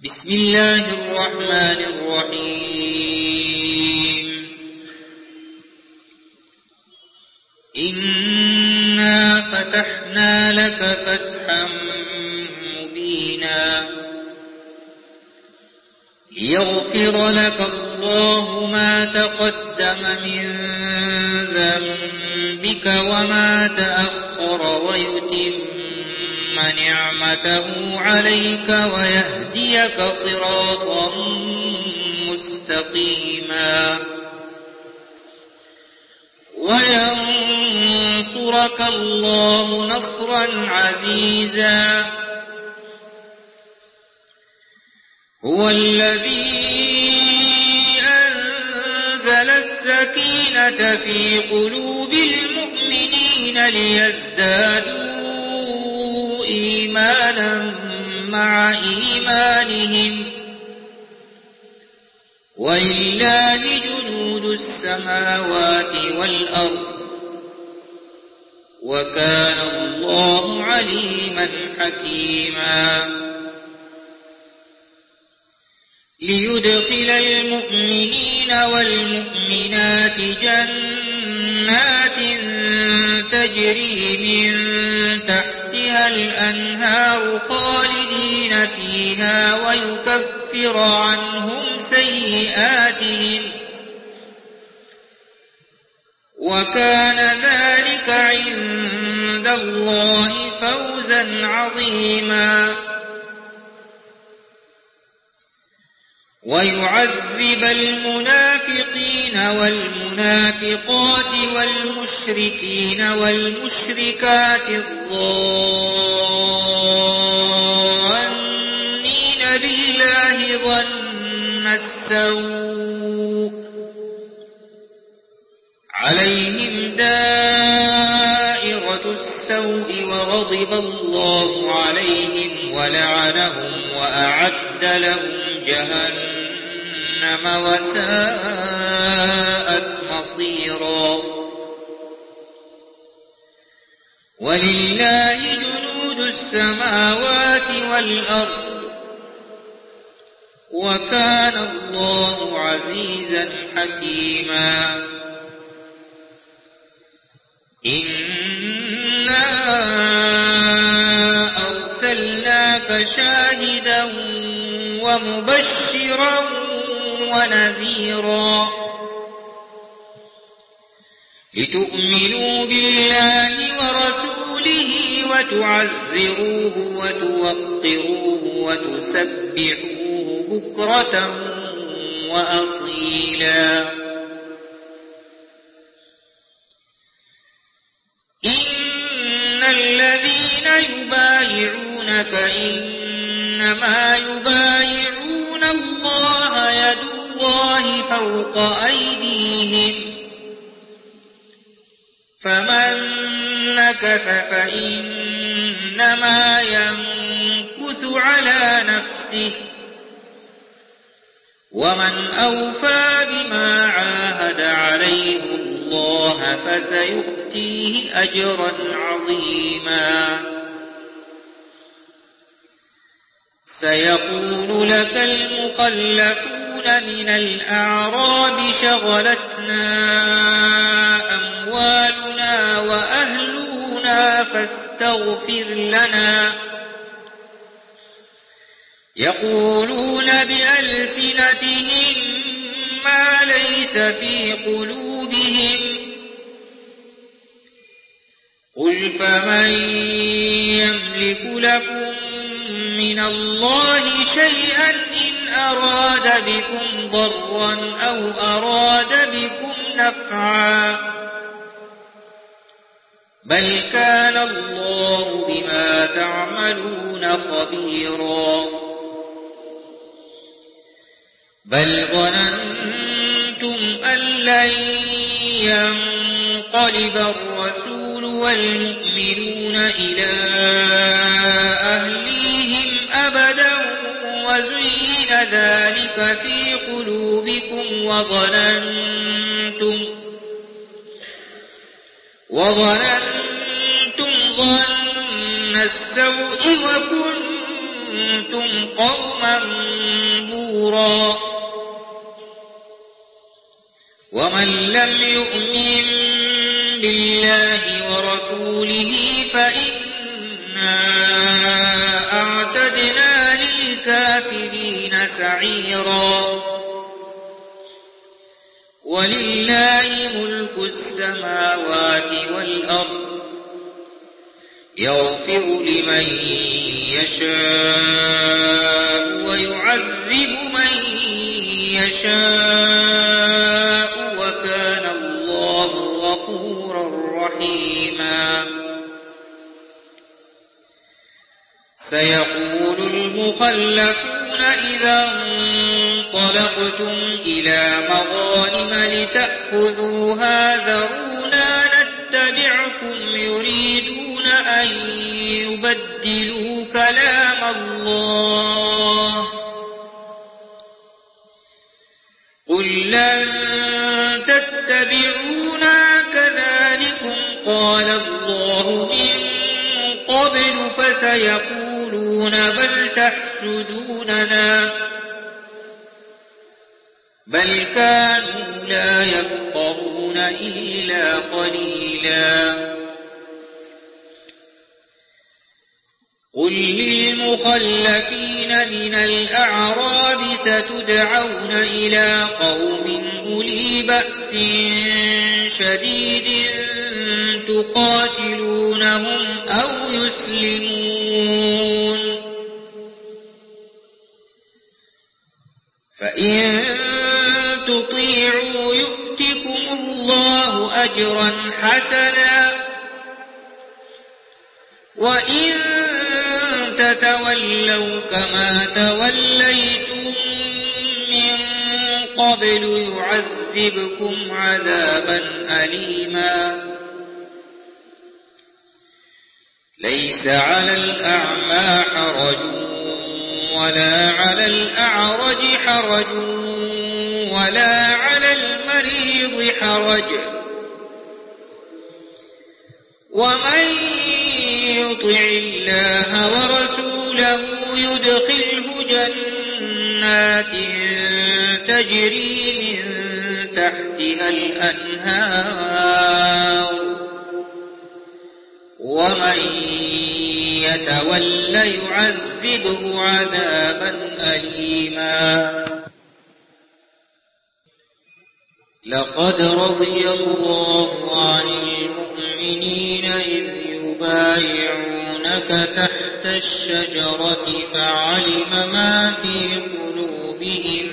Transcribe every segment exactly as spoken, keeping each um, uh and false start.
بسم الله الرحمن الرحيم إنا فتحنا لك فتحا مبينا ليغفر لك الله ما تقدم من ذنبك وما تأخر ويتم نعمته عليك ويهديك صراطا مستقيما وينصرك الله نصرا عزيزا هو الذي أنزل السكينة في قلوب المؤمنين ليزدادوا إيمانا مع إيمانهم ولله جنود السماوات والأرض وكان الله عليما حكيما ليدخل المؤمنين والمؤمنات جنات تجري من تحتها الأنهار خالدين فيها ويكفر عنهم سيئاتهم وكان ذلك عند الله فوزا عظيما ويعذب المنافقين والمنافقات والمشركين والمشركات الظانين بالله ظن السوء عليهم دائرة السوء وغضب الله عليهم ولعنهم وأعد لهم جهنم وساءت مصيرا ولله جنود السماوات والأرض وكان الله عزيزا حكيما إنا أرسلناك شاهدا ومبشرا ونذيرا لتؤمنوا بالله ورسوله وتعزروه وتوقروه وتسبحوه بكرة وأصيلا إن الذين يبايعونك إنما يبايعون الله يد الله فوق أيديهم فمن نكث فإنما ينكث على نفسه ومن أوفى بما عاهد عليه الله فسيؤتيه أجرا عظيما سيقول لك المخلفون من الأعراب شغلتنا أموالنا وأهلنا فاستغفر لنا يقولون بألسنتهم ما ليس في قلوبهم قل فمن يملك لكم من الله شيئا إن أراد بكم ضرا أو أراد بكم نفعا بل كان الله بما تعملون خبيرا بل ظننتم أن لن ينقلب الرسول والمؤمنون إلى أهليهم أبدا وزين ذلك في قلوبكم وظننتم وظننتم ظن السوء وكنتم كنتم قوما بورا ومن لم يؤمن بالله ورسوله فإنا أعتدنا للكافرين سعيرا ولله ملك السماوات والأرض يغفر لمن يشاء ويعذب من يشاء وكان الله غفورا رحيما سيقول المخلفون إذا انطلقتم إلى مغانم لتأخذوها ذرونا نتبعكم يريدون أن يبدلوا كلام الله قل لن تتبعونا كذلكم قال الله من قبل فسيقولون بل تحسدوننا بل كانوا لا يفقهون إلا قليلا قل للمخلفين من الأعراب ستدعون إلى قوم أولي بأس شديد تقاتلونهم أو يسلمون فإن تطيعوا يؤتكم الله أجرا حسنا وإن تتولوا كما توليتم من قبل يعذبكم عذابا أليما ليس على الأعمى حرج ولا على الأعرج حرج ولا على المريض حرج ومن يطع الله ورسوله يدخله جنات تجري من تحتها الأنهار ومن يتولى يعذبه عذابا أليما لقد رضي الله عن المؤمنين إذ يبايعونك تحت الشجرة فعلم ما في قلوبهم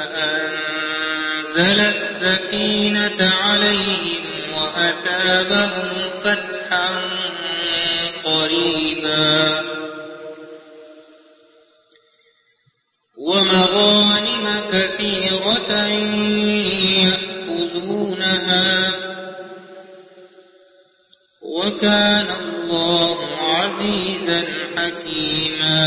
فأنزل السكينة عليهم وأثابهم فتحا قريبا ومغانم كثيرة يأخذونها وكان الله عزيزا حكيما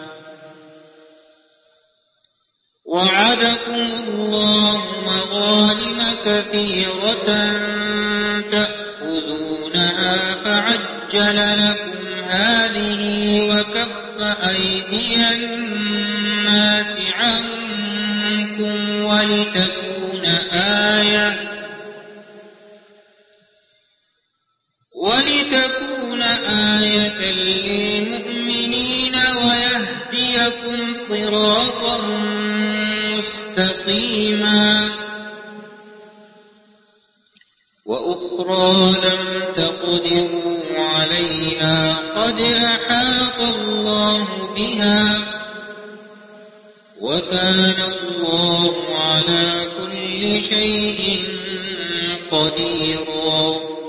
وعدكم الله مغانم كثيرة تأخذونها فعجل لكم هذه وكف أيدي الناس عنكم ولتكون آية ولتكون آية للمؤمنين ويهديكم صراطا مستقيما وأخرى لم تقدروا عليها قد أحاط الله بها وكان الله على كل شيء قديرا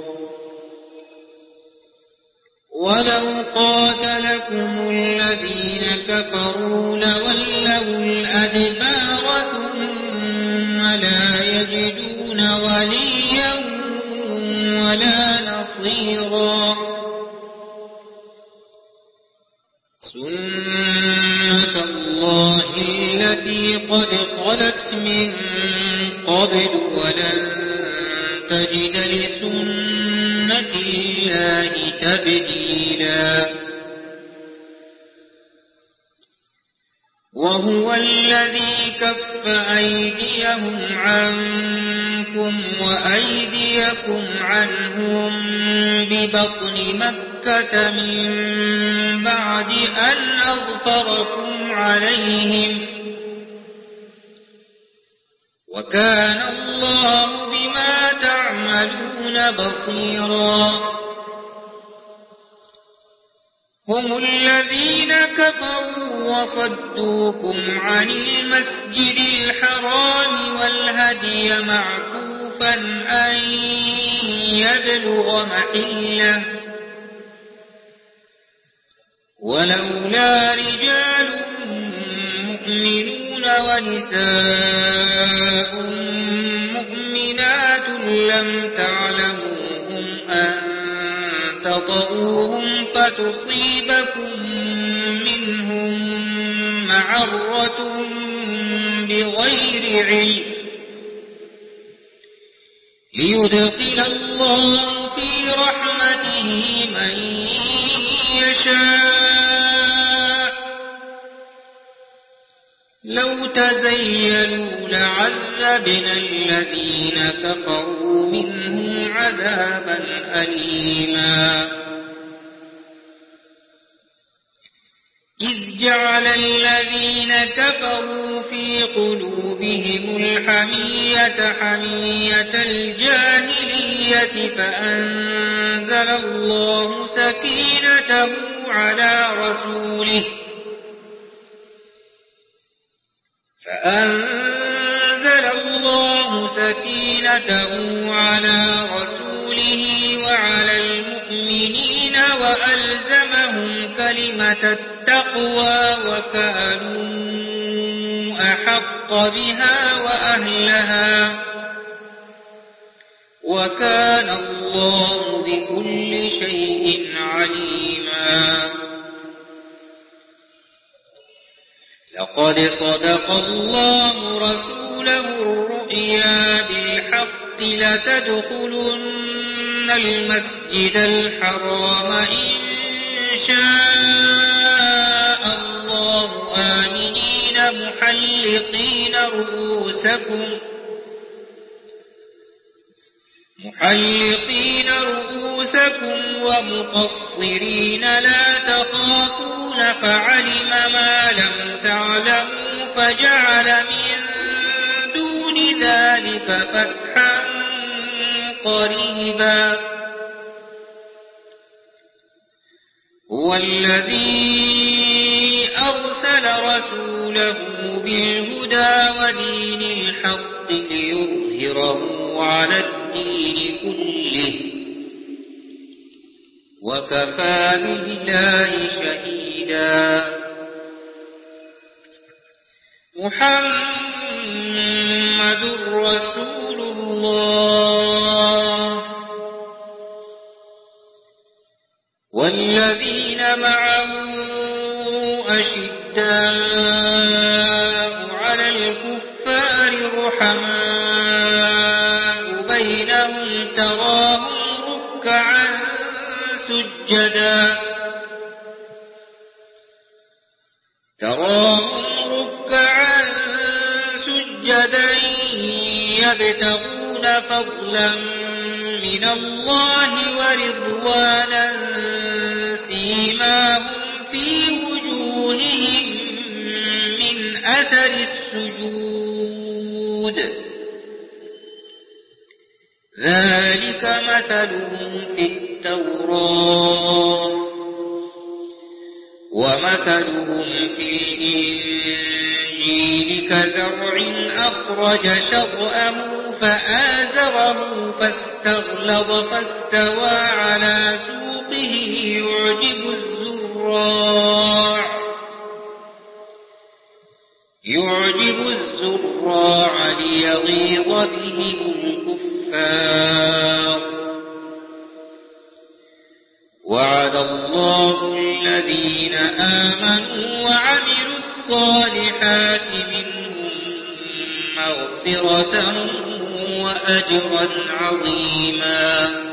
ولو قاتلكم الذين كفروا لولوا الأدبار ثم لا يجدون وليا ولا نصيرا سنة الله التي قد خلت من قبل ولن تجد لسنة الله تبديلا وهو الذي كف أيديهم عنكم وأيديكم عنهم ببطن مكة من بعد أن أظفركم عليهم وكان الله بما تعملون بصيرا هم الذين كفروا وصدوكم عن المسجد الحرام والهدي معكوفا أن يبلغ محله ولولا رجال مؤمنون ونساء مؤمنات لم تعلموهم أن تطؤوهم فتصيبكم منهم معرة بغير علم ليدخل الله في رحمته من يشاء لو تزيلوا لعذبنا الذين كفروا منهم عذابا أليما إذ جعل الذين كفروا في قلوبهم الحمية حمية الجاهلية فأنزل الله سكينته على رسوله فأنزل الله سكينته على رسوله وعلى المؤمنين وألزمهم كلمة التقوى وكانوا أحق بها وأهلها وكان الله بكل شيء عليما لقد صدق الله رسوله الرؤيا بالحق لتدخلن المسجد الحرام إن شاء الله آمنين محلقين رؤوسكم محلقين رؤوسكم ومقصرين لا تخافون فعلم ما لم تعلموا فجعل من دون ذلك فتحا قريبا هو الذي أرسل رسوله بالهدى ودين الحق ليظهره على الدين كله وكفى بالله شهيدا محمد رسول الله والذين معه أشداء على الكفار رحماء بينهم تراهم ركعا سجدا تراهم ركعا سجدا يبتغون فضلا من الله ورضوانا سيماهم في وجوههم من أثر السجود ذلك مثلهم في التوراة ومثلهم في الإنجيل كزرع أخرج شطأه فآزره فاستغلظ فاستوى على سوقه يعجب الزراع يعجب الزراع ليغيظ بهم الكفار وعد الله الذين آمنوا وعملوا الصالحات منهم مغفرة وأجرا عظيما